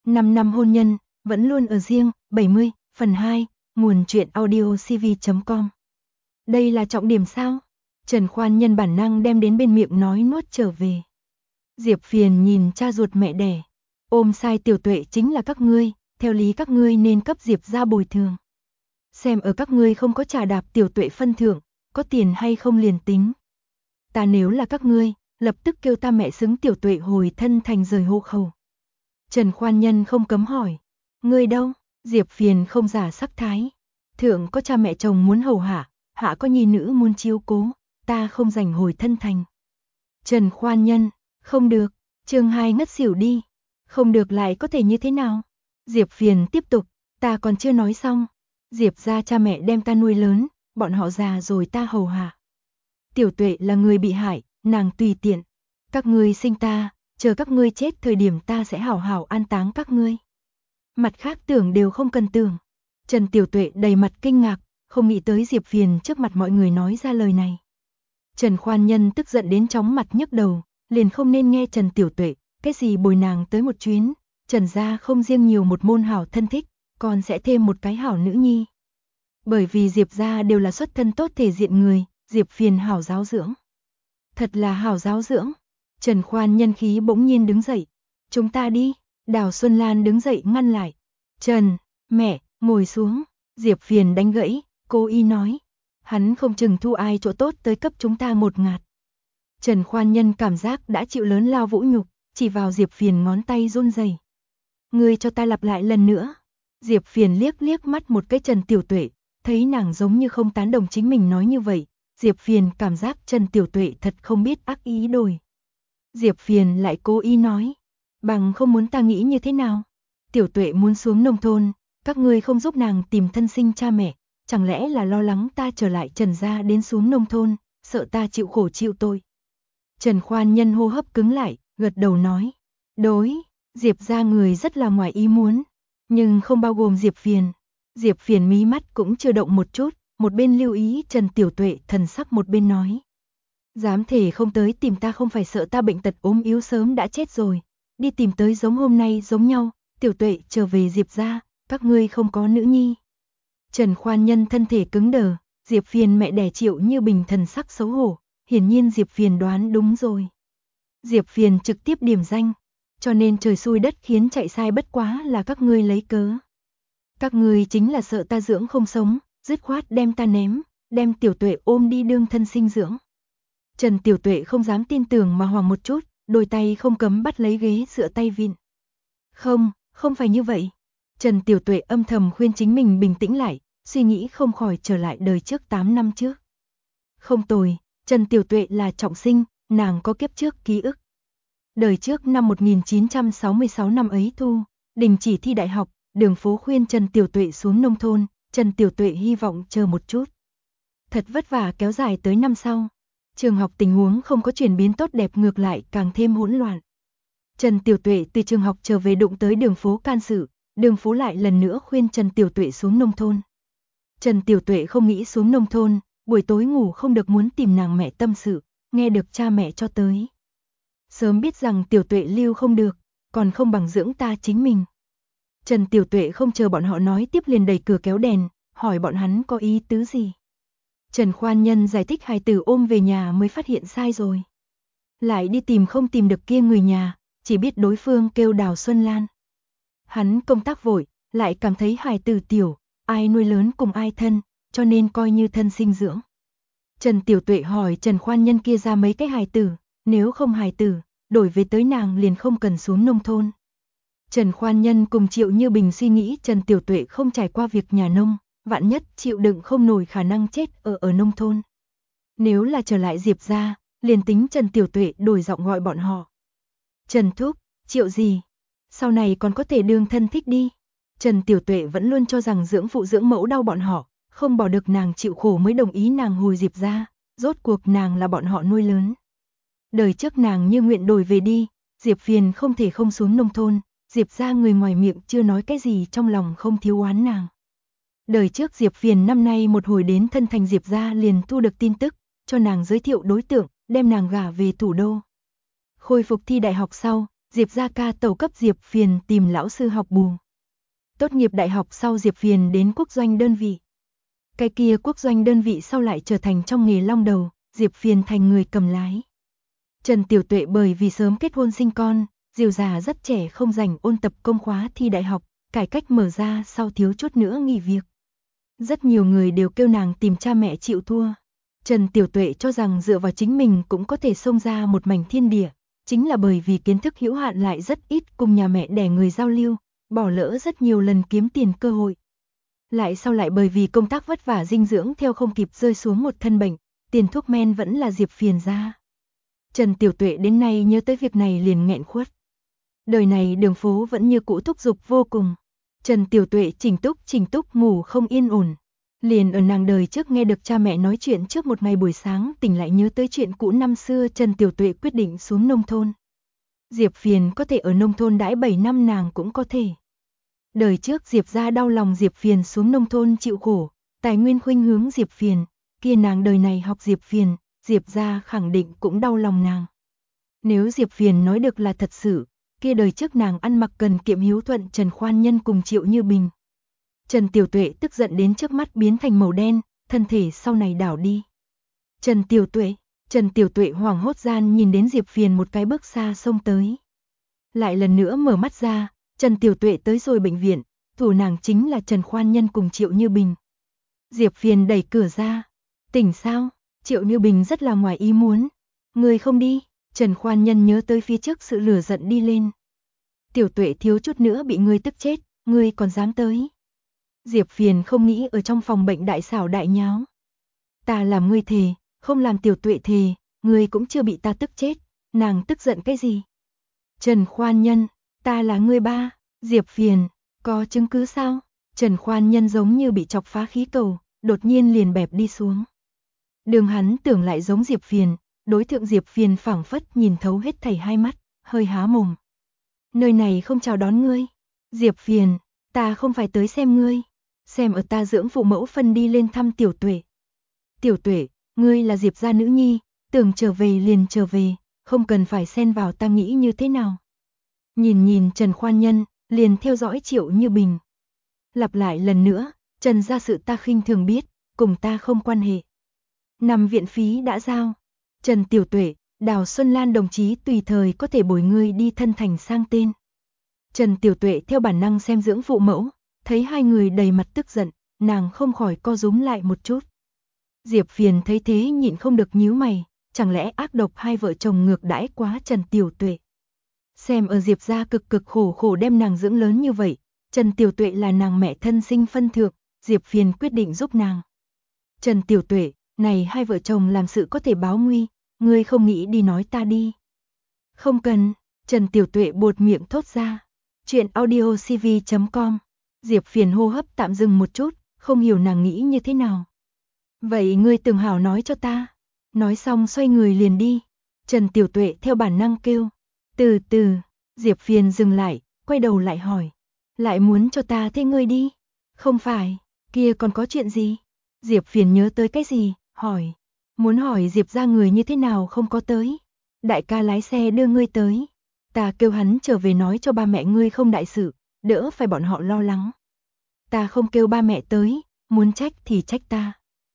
5 năm hôn nhân, vẫn luôn ở riêng, 70, phần 2, nguồn truyện audio cv.com. Đây là trọng điểm sao? Trần Khoan nhân bản năng đem đến bên miệng nói nuốt trở về. Diệp Phiền nhìn cha ruột mẹ đẻ. Ôm sai Tiểu Tuệ chính là các ngươi, theo lý các ngươi nên cấp Diệp ra bồi thường. Xem ở các ngươi không có trả đạp Tiểu Tuệ phân thượng, có tiền hay không liền tính. Ta nếu là các ngươi, lập tức kêu ta mẹ xứng Tiểu Tuệ hồi thân thành rời hộ khẩu. Trần Khoan nhân không cấm hỏi. Ngươi đâu? Diệp Phiền không giả sắc thái. Thượng có cha mẹ chồng muốn hầu hạ, hạ có nhi nữ muốn chiếu cố, ta không rảnh hồi thân thành. Trần Khoan nhân, không được, chương 2 ngất xỉu đi. Không được lại có thể như thế nào? Diệp Phiền tiếp tục, ta còn chưa nói xong. Diệp ra cha mẹ đem ta nuôi lớn, bọn họ già rồi ta hầu hạ. Tiểu Tuệ là người bị hại, nàng tùy tiện. Các ngươi sinh ta, chờ các ngươi chết thời điểm ta sẽ hảo hảo an táng các ngươi. Mặt khác tưởng đều không cần tưởng. Trần Tiểu Tuệ đầy mặt kinh ngạc, không nghĩ tới Diệp Phiền trước mặt mọi người nói ra lời này. Trần Khoan nhân tức giận đến chóng mặt nhức đầu, liền không nên nghe Trần Tiểu Tuệ, cái gì bồi nàng tới một chuyến, Trần gia không riêng nhiều một môn hảo thân thích, còn sẽ thêm một cái hảo nữ nhi. Bởi vì Diệp gia đều là xuất thân tốt thể diện người, Diệp Phiền hảo giáo dưỡng. Thật là hảo giáo dưỡng. Trần Khoan nhân khí bỗng nhiên đứng dậy. Chúng ta đi. Đào Xuân Lan đứng dậy ngăn lại. Trần, mẹ, ngồi xuống. Diệp Phiền đánh gãy, cô y nói. Hắn không chừng thu ai chỗ tốt tới cấp chúng ta một ngạt. Trần Khoan nhân cảm giác đã chịu lớn lao vũ nhục, chỉ vào Diệp Phiền ngón tay run rẩy. Ngươi cho ta lặp lại lần nữa. Diệp Phiền liếc liếc mắt một cái Trần Tiểu Tuệ, thấy nàng giống như không tán đồng chính mình nói như vậy. Diệp Phiền cảm giác Trần Tiểu Tuệ thật không biết ác ý đổi. Diệp Phiền lại cố ý nói, bằng không muốn ta nghĩ như thế nào? Tiểu Tuệ muốn xuống nông thôn, các ngươi không giúp nàng tìm thân sinh cha mẹ, chẳng lẽ là lo lắng ta trở lại Trần gia đến xuống nông thôn, sợ ta chịu khổ chịu tội. Trần Khoan nhân hô hấp cứng lại, gật đầu nói, đối, Diệp gia người rất là ngoài ý muốn, nhưng không bao gồm Diệp Phiền. Diệp Phiền mí mắt cũng chưa động một chút, một bên lưu ý Trần Tiểu Tuệ thần sắc một bên nói. Dám thể không tới tìm ta không phải sợ ta bệnh tật ốm yếu sớm đã chết rồi, đi tìm tới giống hôm nay giống nhau, Tiểu Tuệ trở về Diệp gia, các ngươi không có nữ nhi. Trần Khoan nhân thân thể cứng đờ, Diệp Phiền mẹ đẻ Triệu Như Bình thần sắc xấu hổ, hiển nhiên Diệp Phiền đoán đúng rồi. Diệp Phiền trực tiếp điểm danh, cho nên trời xui đất khiến chạy sai bất quá là các ngươi lấy cớ. Các ngươi chính là sợ ta dưỡng không sống, dứt khoát đem ta ném, đem Tiểu Tuệ ôm đi đương thân sinh dưỡng. Trần Tiểu Tuệ không dám tin tưởng mà hoảng một chút, đôi tay không cấm bắt lấy ghế dựa tay vịn. Không, không phải như vậy. Trần Tiểu Tuệ âm thầm khuyên chính mình bình tĩnh lại, suy nghĩ không khỏi trở lại đời trước 8 năm trước. Không tồi, Trần Tiểu Tuệ là trọng sinh, nàng có kiếp trước ký ức. Đời trước năm 1966 năm ấy thu, đình chỉ thi đại học, Đường Phố khuyên Trần Tiểu Tuệ xuống nông thôn, Trần Tiểu Tuệ hy vọng chờ một chút. Thật vất vả kéo dài tới năm sau. Trường học tình huống không có chuyển biến tốt đẹp ngược lại càng thêm hỗn loạn. Trần Tiểu Tuệ từ trường học trở về đụng tới Đường Phố can sự, Đường Phố lại lần nữa khuyên Trần Tiểu Tuệ xuống nông thôn. Trần Tiểu Tuệ không nghĩ xuống nông thôn, buổi tối ngủ không được muốn tìm nàng mẹ tâm sự, nghe được cha mẹ cho tới. Sớm biết rằng Tiểu Tuệ lưu không được, còn không bằng dưỡng ta chính mình. Trần Tiểu Tuệ không chờ bọn họ nói tiếp liền đẩy cửa kéo đèn, hỏi bọn hắn có ý tứ gì. Trần Khoan nhân giải thích hài tử ôm về nhà mới phát hiện sai rồi. Lại đi tìm không tìm được kia người nhà, chỉ biết đối phương kêu Đào Xuân Lan. Hắn công tác vội, lại cảm thấy hài tử tiểu, ai nuôi lớn cùng ai thân, cho nên coi như thân sinh dưỡng. Trần Tiểu Tuệ hỏi Trần Khoan nhân kia ra mấy cái hài tử, nếu không hài tử, đổi về tới nàng liền không cần xuống nông thôn. Trần Khoan nhân cùng Triệu Như Bình suy nghĩ Trần Tiểu Tuệ không trải qua việc nhà nông, vạn nhất chịu đựng không nổi khả năng chết ở nông thôn. Nếu là trở lại Diệp gia, liền tính Trần Tiểu Tuệ đổi giọng gọi bọn họ. Trần Thúc, Triệu gì? Sau này còn có thể đương thân thích đi. Trần Tiểu Tuệ vẫn luôn cho rằng dưỡng phụ dưỡng mẫu đau bọn họ, không bỏ được nàng chịu khổ mới đồng ý nàng hồi Diệp gia, rốt cuộc nàng là bọn họ nuôi lớn. Đời trước nàng như nguyện đổi về đi, Diệp Phiền không thể không xuống nông thôn, Diệp gia người ngoài miệng chưa nói cái gì trong lòng không thiếu oán nàng. Đời trước Diệp Phiền năm nay một hồi đến thân thành Diệp gia liền thu được tin tức, cho nàng giới thiệu đối tượng, đem nàng gả về thủ đô. Khôi phục thi đại học sau, Diệp gia ca tàu cấp Diệp Phiền tìm lão sư học bù. Tốt nghiệp đại học sau Diệp Phiền đến quốc doanh đơn vị. Cái kia quốc doanh đơn vị sau lại trở thành trong nghề long đầu, Diệp Phiền thành người cầm lái. Trần Tiểu Tuệ bởi vì sớm kết hôn sinh con, Diều già rất trẻ không rảnh ôn tập công khóa thi đại học, cải cách mở ra sau thiếu chút nữa nghỉ việc. Rất nhiều người đều kêu nàng tìm cha mẹ chịu thua. Trần Tiểu Tuệ cho rằng dựa vào chính mình cũng có thể xông ra một mảnh thiên địa, chính là bởi vì kiến thức hữu hạn lại rất ít cùng nhà mẹ đẻ người giao lưu, bỏ lỡ rất nhiều lần kiếm tiền cơ hội. Lại sau lại bởi vì công tác vất vả dinh dưỡng theo không kịp rơi xuống một thân bệnh, tiền thuốc men vẫn là Diệp Phiền ra. Trần Tiểu Tuệ đến nay nhớ tới việc này liền nghẹn khuất. Đời này đường phố vẫn như cũ thúc giục vô cùng. Trần Tiểu Tuệ chỉnh túc ngủ không yên ổn. Liền ở nàng đời trước nghe được cha mẹ nói chuyện trước một ngày buổi sáng tỉnh lại nhớ tới chuyện cũ năm xưa, Trần Tiểu Tuệ quyết định xuống nông thôn. Diệp Phiền có thể ở nông thôn đãi 7 năm nàng cũng có thể. Đời trước Diệp gia đau lòng Diệp Phiền xuống nông thôn chịu khổ, tài nguyên khuynh hướng Diệp Phiền, kia nàng đời này học Diệp Phiền, Diệp gia khẳng định cũng đau lòng nàng. Nếu Diệp Phiền nói được là thật sự, kia đời trước nàng ăn mặc cần kiệm hiếu thuận Trần Khoan Nhân cùng Triệu Như Bình. Trần Tiểu Tuệ tức giận đến trước mắt biến thành màu đen, thân thể sau này đảo đi. Trần Tiểu Tuệ hoảng hốt gian nhìn đến Diệp Phiền một cái bước xa xông tới. Lại lần nữa mở mắt ra, Trần Tiểu Tuệ tới rồi bệnh viện, thủ nàng chính là Trần Khoan Nhân cùng Triệu Như Bình. Diệp Phiền đẩy cửa ra, tỉnh sao? Triệu Như Bình rất là ngoài ý muốn. Người không đi, Trần Khoan Nhân nhớ tới phía trước sự lửa giận đi lên. Tiểu Tuệ thiếu chút nữa bị ngươi tức chết, ngươi còn dám tới. Diệp Phiền không nghĩ ở trong phòng bệnh đại xảo đại nháo. Ta làm ngươi thề, không làm Tiểu Tuệ thề, ngươi cũng chưa bị ta tức chết, nàng tức giận cái gì? Trần Khoan Nhân, ta là ngươi ba. Diệp Phiền, có chứng cứ sao? Trần Khoan Nhân giống như bị chọc phá khí cầu, đột nhiên liền bẹp đi xuống. Đường hắn tưởng lại giống Diệp Phiền, đối thượng Diệp Phiền phảng phất nhìn thấu hết thảy hai mắt, hơi há mồm. Nơi này không chào đón ngươi. Diệp Phiền, ta không phải tới xem ngươi, xem ở ta dưỡng phụ mẫu phân đi lên thăm Tiểu Tuệ. Tiểu Tuệ, ngươi là Diệp gia nữ nhi, tưởng trở về liền trở về, không cần phải xen vào ta nghĩ như thế nào. Nhìn Trần Khoan Nhân, liền theo dõi Triệu Như Bình. Lặp lại lần nữa, Trần gia sự ta khinh thường biết, cùng ta không quan hệ. Nằm viện phí đã giao. Trần Tiểu Tuệ, Đào Xuân Lan đồng chí tùy thời có thể bồi ngươi đi thân thành sang tên. Trần Tiểu Tuệ theo bản năng xem dưỡng phụ mẫu, thấy hai người đầy mặt tức giận, nàng không khỏi co rúm lại một chút. Diệp Phiền thấy thế nhịn không được nhíu mày, chẳng lẽ ác độc hai vợ chồng ngược đãi quá Trần Tiểu Tuệ. Xem ở Diệp gia cực khổ đem nàng dưỡng lớn như vậy, Trần Tiểu Tuệ là nàng mẹ thân sinh phân thượng, Diệp Phiền quyết định giúp nàng. Trần Tiểu Tuệ, này hai vợ chồng làm sự có thể báo nguy, ngươi không nghĩ đi nói ta đi. Không cần, Trần Tiểu Tuệ buột miệng thốt ra. Chuyện audiocv.com. Diệp Phiền hô hấp tạm dừng một chút, không hiểu nàng nghĩ như thế nào. Vậy ngươi tưởng hảo nói cho ta. Nói xong xoay người liền đi. Trần Tiểu Tuệ theo bản năng kêu. Từ từ, Diệp Phiền dừng lại, quay đầu lại hỏi. Lại muốn cho ta thế ngươi đi? Không phải, kia còn có chuyện gì? Diệp Phiền nhớ tới cái gì, hỏi. Muốn hỏi Diệp gia người như thế nào không có tới. Đại ca lái xe đưa ngươi tới. Ta kêu hắn trở về nói cho ba mẹ ngươi không đại sự, đỡ phải bọn họ lo lắng. Ta không kêu ba mẹ tới, muốn trách thì trách ta.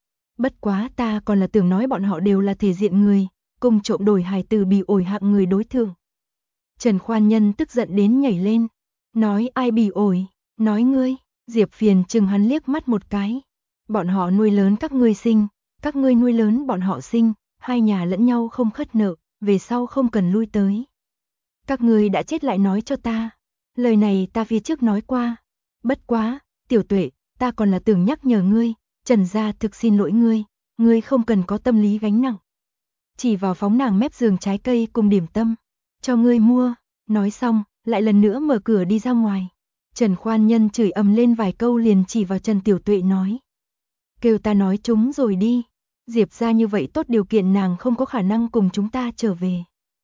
Bất quá ta còn là tưởng nói bọn họ đều là thể diện người, cùng trộm đổi hài từ bị ổi hạng người đối thượng. Trần Khoan Nhân tức giận đến nhảy lên. Nói ai bị ổi, nói ngươi. Diệp Phiền chừng hắn liếc mắt một cái. Bọn họ nuôi lớn các ngươi sinh, các ngươi nuôi lớn bọn họ sinh, hai nhà lẫn nhau không khất nợ, về sau không cần lui tới. Các ngươi đã chết lại nói cho ta. Lời này ta phía trước nói qua. Bất quá, Tiểu Tuệ, ta còn là tưởng nhắc nhở ngươi, Trần gia thực xin lỗi ngươi không cần có tâm lý gánh nặng. Chỉ vào phóng nàng mép giường trái cây cùng điểm tâm, cho ngươi mua. Nói xong, lại lần nữa mở cửa đi ra ngoài. Trần Khoan Nhân chửi ầm lên vài câu liền chỉ vào Trần Tiểu Tuệ nói. Kêu ta nói chúng rồi đi. Diệp gia như vậy tốt điều kiện nàng không có khả năng cùng chúng ta trở về.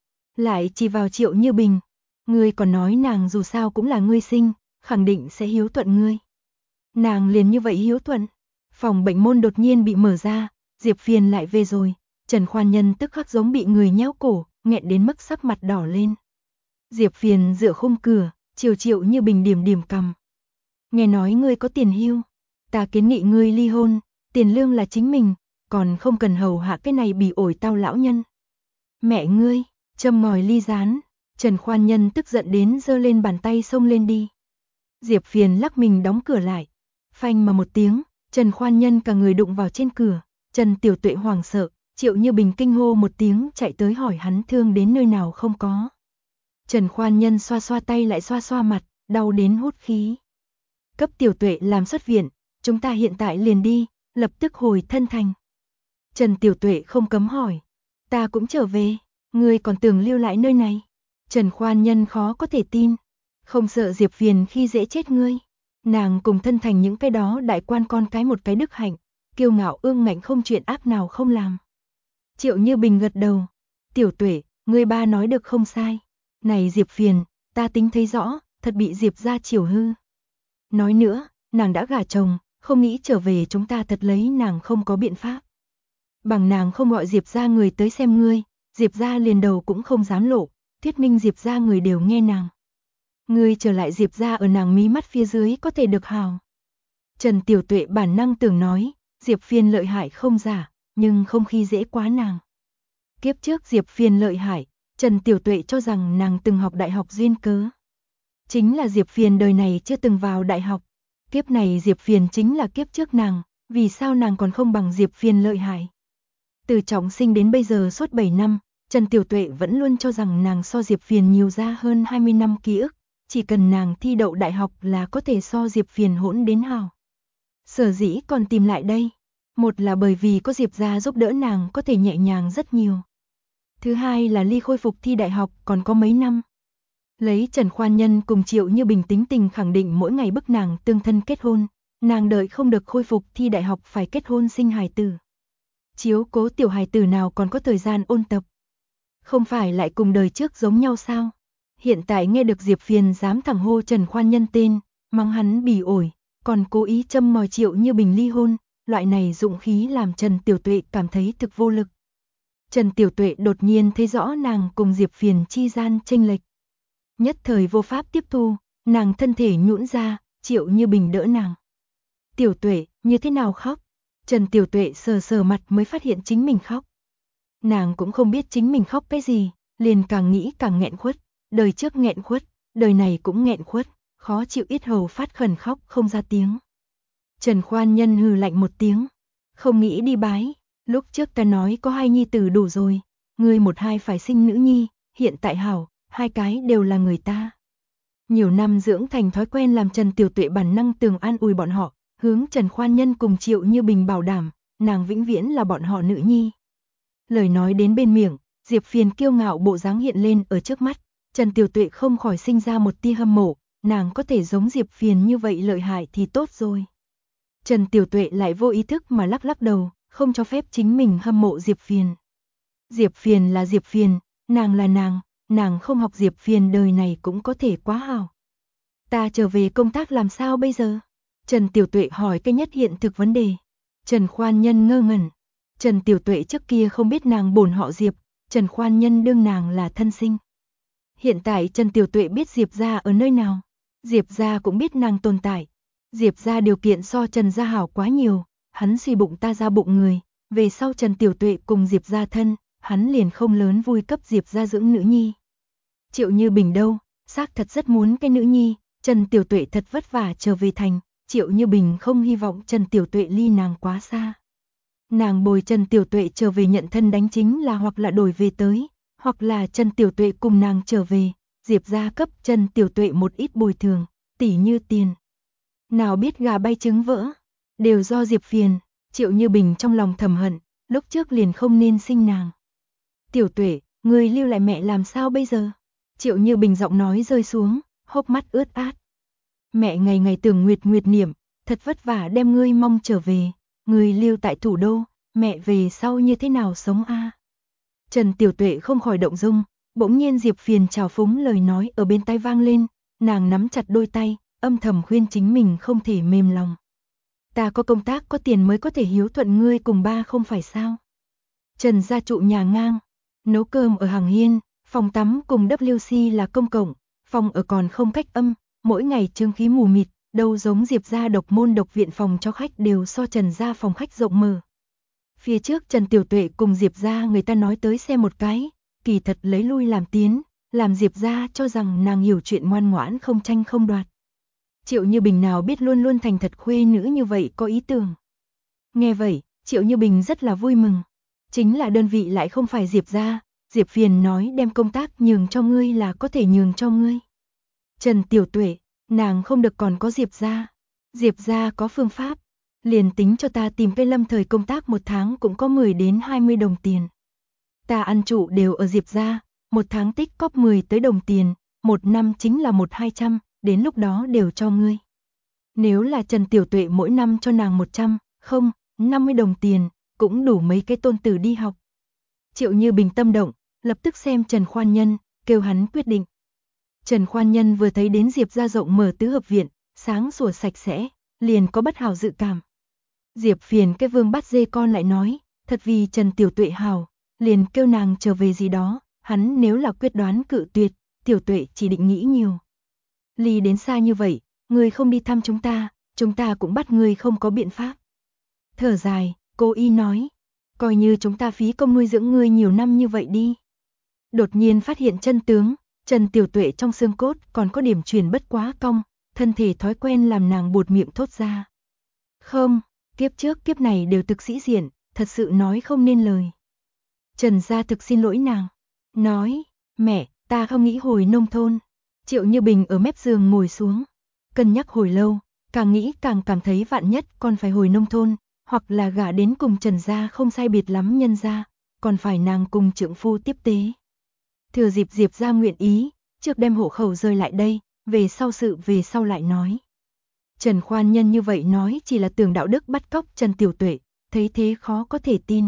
Lại chỉ vào Triệu Như Bình. Ngươi còn nói nàng dù sao cũng là ngươi sinh, khẳng định sẽ hiếu thuận ngươi. Nàng liền như vậy hiếu thuận. Phòng bệnh môn đột nhiên bị mở ra, Diệp Phiền lại về rồi. Trần Khoan Nhân tức khắc giống bị người nhéo cổ, nghẹn đến mức sắc mặt đỏ lên. Diệp Phiền dựa khung cửa, Triệu Như Bình điểm điểm cằm. Nghe nói ngươi có tiền hưu, ta kiến nghị ngươi ly hôn, tiền lương là chính mình, còn không cần hầu hạ cái này bỉ ổi tao lão nhân. Mẹ ngươi, châm ngòi ly gián, Trần Khoan Nhân tức giận đến giơ lên bàn tay xông lên đi. Diệp Phiền lắc mình đóng cửa lại, phanh mà một tiếng, Trần Khoan Nhân cả người đụng vào trên cửa, Trần Tiểu Tuệ hoảng sợ, Triệu Như Bình kinh hô một tiếng chạy tới hỏi hắn thương đến nơi nào không có. Trần Khoan Nhân xoa xoa tay lại xoa xoa mặt, đau đến hút khí. Cấp Tiểu Tuệ làm xuất viện, chúng ta hiện tại liền đi, lập tức hồi Thân Thành. Trần Tiểu Tuệ không cấm hỏi, ta cũng trở về, ngươi còn tưởng lưu lại nơi này. Trần Khoan Nhân khó có thể tin, không sợ Diệp Phiền khi dễ chết ngươi. Nàng cùng Thân Thành những cái đó đại quan con cái một cái đức hạnh, kiêu ngạo ương ngạnh không chuyện ác nào không làm. Triệu Như Bình gật đầu, Tiểu Tuệ, ngươi ba nói được không sai. Này Diệp Phiền, ta tính thấy rõ, thật bị Diệp gia chiều hư. Nói nữa, nàng đã gả chồng, không nghĩ trở về chúng ta thật lấy nàng không có biện pháp. Bằng nàng không gọi Diệp gia người tới xem ngươi, Diệp gia liền đầu cũng không dám lộ, thuyết minh Diệp gia người đều nghe nàng. Ngươi trở lại Diệp gia ở nàng mí mắt phía dưới có thể được hào. Trần Tiểu Tuệ bản năng tưởng nói, Diệp Phiền lợi hại không giả, nhưng không khi dễ quá nàng. Kiếp trước Diệp Phiền lợi hại, Trần Tiểu Tuệ cho rằng nàng từng học đại học duyên cớ. Chính là Diệp Phiền đời này chưa từng vào đại học. Kiếp này Diệp Phiền chính là kiếp trước nàng, vì sao nàng còn không bằng Diệp Phiền lợi hại. Từ trọng sinh đến bây giờ suốt 7 năm, Trần Tiểu Tuệ vẫn luôn cho rằng nàng so Diệp Phiền nhiều ra hơn 20 năm ký ức, chỉ cần nàng thi đậu đại học là có thể so Diệp Phiền hỗn đến hào. Sở dĩ còn tìm lại đây, một là bởi vì có Diệp gia giúp đỡ nàng có thể nhẹ nhàng rất nhiều. Thứ hai là ly khôi phục thi đại học còn có mấy năm. Lấy Trần Khoan Nhân cùng Triệu Như Bình tính tình khẳng định mỗi ngày bức nàng tương thân kết hôn, nàng đợi không được khôi phục thi đại học phải kết hôn sinh hài tử. Chiếu cố tiểu hài tử nào còn có thời gian ôn tập. Không phải lại cùng đời trước giống nhau sao? Hiện tại nghe được Diệp Phiền dám thẳng hô Trần Khoan Nhân tên, mắng hắn bỉ ổi, còn cố ý châm ngòi Triệu Như Bình ly hôn, loại này dụng khí làm Trần Tiểu Tuệ cảm thấy thực vô lực. Trần Tiểu Tuệ đột nhiên thấy rõ nàng cùng Diệp Phiền chi gian chênh lệch. Nhất thời vô pháp tiếp thu, nàng thân thể nhũn ra, Triệu Như Bình đỡ nàng. Tiểu Tuệ, như thế nào khóc? Trần Tiểu Tuệ sờ sờ mặt mới phát hiện chính mình khóc. Nàng cũng không biết chính mình khóc cái gì, liền càng nghĩ càng nghẹn khuất, đời trước nghẹn khuất, đời này cũng nghẹn khuất, khó chịu yết hầu phát khẩn khóc không ra tiếng. Trần Khoan Nhân hừ lạnh một tiếng, không nghĩ đi bái, lúc trước ta nói có 2 nhi tử đủ rồi, ngươi 1-2 phải sinh nữ nhi, hiện tại hảo, 2 cái đều là người ta. Nhiều năm dưỡng thành thói quen làm Trần Tiểu Tuệ bản năng tường an ủi bọn họ, hướng Trần Khoan Nhân cùng Triệu Như Bình bảo đảm, nàng vĩnh viễn là bọn họ nữ nhi. Lời nói đến bên miệng, Diệp Phiền kiêu ngạo bộ dáng hiện lên ở trước mắt, Trần Tiểu Tuệ không khỏi sinh ra một tia hâm mộ, nàng có thể giống Diệp Phiền như vậy lợi hại thì tốt rồi. Trần Tiểu Tuệ lại vô ý thức mà lắc lắc đầu, không cho phép chính mình hâm mộ Diệp Phiền. Diệp Phiền là Diệp Phiền, nàng là nàng không học Diệp Phiền đời này cũng có thể quá hảo. Ta trở về công tác làm sao bây giờ? Trần Tiểu Tuệ hỏi cái nhất hiện thực vấn đề. Trần Khoan Nhân ngơ ngẩn. Trần Tiểu Tuệ trước kia không biết nàng bổn họ Diệp, Trần Khoan Nhân đương nàng là thân sinh. Hiện tại Trần Tiểu Tuệ biết Diệp gia ở nơi nào, Diệp gia cũng biết nàng tồn tại. Diệp gia điều kiện so Trần gia hảo quá nhiều, hắn suy bụng ta ra bụng người, về sau Trần Tiểu Tuệ cùng Diệp gia thân, hắn liền không lớn vui cấp Diệp gia dưỡng nữ nhi. Triệu Như Bình đâu, xác thật rất muốn cái nữ nhi, Trần Tiểu Tuệ thật vất vả trở về thành, Triệu Như Bình không hy vọng Trần Tiểu Tuệ ly nàng quá xa. Nàng bồi Trần Tiểu Tuệ trở về nhận thân đánh chính là hoặc là đổi về tới, hoặc là Trần Tiểu Tuệ cùng nàng trở về, Diệp gia cấp Trần Tiểu Tuệ một ít bồi thường, tỉ như tiền. Nào biết gà bay trứng vỡ, đều do Diệp Phiền, Triệu Như Bình trong lòng thầm hận, lúc trước liền không nên sinh nàng. Tiểu Tuệ, ngươi lưu lại mẹ làm sao bây giờ? Triệu Như Bình giọng nói rơi xuống, hốc mắt ướt át. Mẹ ngày ngày tưởng Nguyệt niệm, thật vất vả đem ngươi mong trở về, ngươi lưu tại thủ đô, mẹ về sau như thế nào sống a? Trần Tiểu Tuệ không khỏi động dung, bỗng nhiên Diệp Phiền trào phúng lời nói ở bên tai vang lên, nàng nắm chặt đôi tay, âm thầm khuyên chính mình không thể mềm lòng. Ta có công tác có tiền mới có thể hiếu thuận ngươi cùng ba không phải sao? Trần gia trụ nhà ngang, nấu cơm ở hàng hiên, Phòng tắm cùng WC là công cộng, phòng ở còn không cách âm, mỗi ngày trương khí mù mịt, đâu giống Diệp gia độc môn độc viện, phòng cho khách đều so Trần gia phòng khách rộng mở. Phía trước Trần Tiểu Tuệ cùng Diệp gia người ta nói tới xem một cái, kỳ thật lấy lui làm tiến, làm Diệp gia cho rằng nàng hiểu chuyện, ngoan ngoãn không tranh không đoạt. Triệu Như Bình nào biết luôn luôn thành thật khuê nữ như vậy có ý tưởng. Nghe vậy, Triệu Như Bình rất là vui mừng. Chính là đơn vị lại không phải Diệp gia, Diệp Phiền nói đem công tác nhường cho ngươi là có thể nhường cho ngươi. Trần Tiểu Tuệ, nàng không được còn có Diệp gia. Diệp gia có phương pháp, liền tính cho ta tìm cái lâm thời công tác 1 tháng cũng có 10 đến 20 đồng tiền. Ta ăn trụ đều ở Diệp gia, 1 tháng tích cóp 10 tới đồng tiền, 1 năm chính là 100-200, đến lúc đó đều cho ngươi. Nếu là Trần Tiểu Tuệ mỗi năm cho nàng 100, không, 50 đồng tiền, cũng đủ mấy cái tôn tử đi học. Triệu Như Bình tâm động, lập tức xem Trần Khoan Nhân, kêu hắn quyết định. Trần Khoan Nhân vừa thấy đến Diệp gia rộng mở tứ hợp viện, sáng sủa sạch sẽ, liền có bất hảo dự cảm. Diệp Phiền cái vương bắt dê con lại nói, thật vì Trần Tiểu Tuệ hảo, liền kêu nàng trở về gì đó, hắn nếu là quyết đoán cự tuyệt, Tiểu Tuệ chỉ định nghĩ nhiều. Ly đến xa như vậy, ngươi không đi thăm chúng ta cũng bắt ngươi không có biện pháp. Thở dài, cô y nói, coi như chúng ta phí công nuôi dưỡng ngươi nhiều năm như vậy đi. Đột nhiên phát hiện chân tướng, Trần Tiểu Tuệ trong xương cốt còn có điểm chuyển bất quá cong, thân thể thói quen làm nàng buột miệng thốt ra. Không, kiếp trước kiếp này đều thực sĩ diện, thật sự nói không nên lời. Trần gia thực xin lỗi nàng, nói, mẹ, ta không nghĩ hồi nông thôn. Triệu Như Bình ở mép giường ngồi xuống, cân nhắc hồi lâu, càng nghĩ càng cảm thấy vạn nhất còn phải hồi nông thôn, hoặc là gả đến cùng Trần gia không sai biệt lắm nhân gia, còn phải nàng cùng trượng phu tiếp tế. Thừa dịp Diệp gia nguyện ý, trước đem hộ khẩu rời lại đây, về sau sự về sau lại nói. Trần Khoan Nhân như vậy nói chỉ là tưởng đạo đức bắt cóc Trần Tiểu Tuệ, thấy thế khó có thể tin.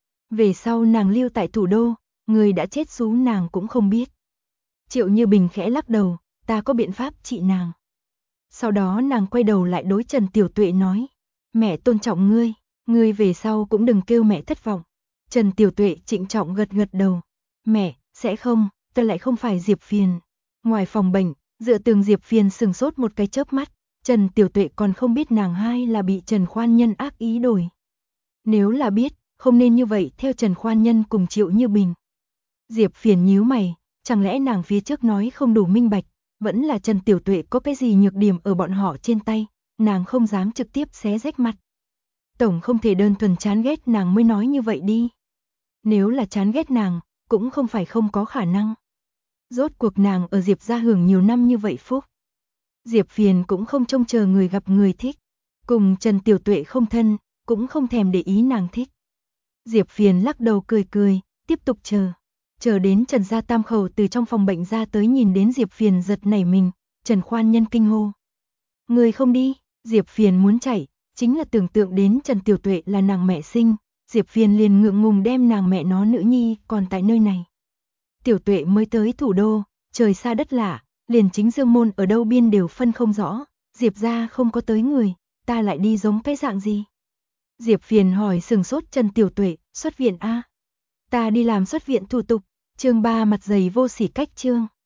Về sau nàng lưu tại thủ đô, người đã chết xú nàng cũng không biết. Triệu Như Bình khẽ lắc đầu, ta có biện pháp trị nàng. Sau đó nàng quay đầu lại đối Trần Tiểu Tuệ nói, mẹ tôn trọng ngươi về sau cũng đừng kêu mẹ thất vọng. Trần Tiểu Tuệ trịnh trọng gật gật đầu, mẹ, sẽ không, ta lại không phải Diệp Phiền. Ngoài phòng bệnh, dựa tường Diệp Phiền sừng sốt một cái chớp mắt, Trần Tiểu Tuệ còn không biết nàng hai là bị Trần Khoan Nhân ác ý đổi. Nếu là biết, không nên như vậy theo Trần Khoan Nhân cùng Triệu Như Bình. Diệp Phiền nhíu mày, chẳng lẽ nàng phía trước nói không đủ minh bạch, vẫn là Trần Tiểu Tuệ có cái gì nhược điểm ở bọn họ trên tay, nàng không dám trực tiếp xé rách mặt. Tổng không thể đơn thuần chán ghét nàng mới nói như vậy đi. Nếu là chán ghét nàng, cũng không phải không có khả năng. Rốt cuộc nàng ở Diệp gia hưởng nhiều năm như vậy phúc. Diệp Phiền cũng không trông chờ người gặp người thích, cùng Trần Tiểu Tuệ không thân, cũng không thèm để ý nàng thích. Diệp Phiền lắc đầu cười cười, tiếp tục chờ đến Trần gia tam khẩu từ trong phòng bệnh ra tới, nhìn đến Diệp Phiền giật nảy mình, Trần Khoan Nhân kinh hô. Người không đi, Diệp Phiền muốn chạy, chính là tưởng tượng đến Trần Tiểu Tuệ là nàng mẹ sinh, Diệp Phiền liền ngượng ngùng đem nàng mẹ nó nữ nhi còn tại nơi này. Tiểu Tuệ mới tới thủ đô, trời xa đất lạ, liền chính Dương môn ở đâu biên đều phân không rõ, Diệp gia không có tới người, ta lại đi giống cái dạng gì? Diệp Phiền hỏi sừng sốt Trần Tiểu Tuệ, xuất viện a? Ta đi làm xuất viện thủ tục. Chương 3 mặt dày vô sỉ cách chương.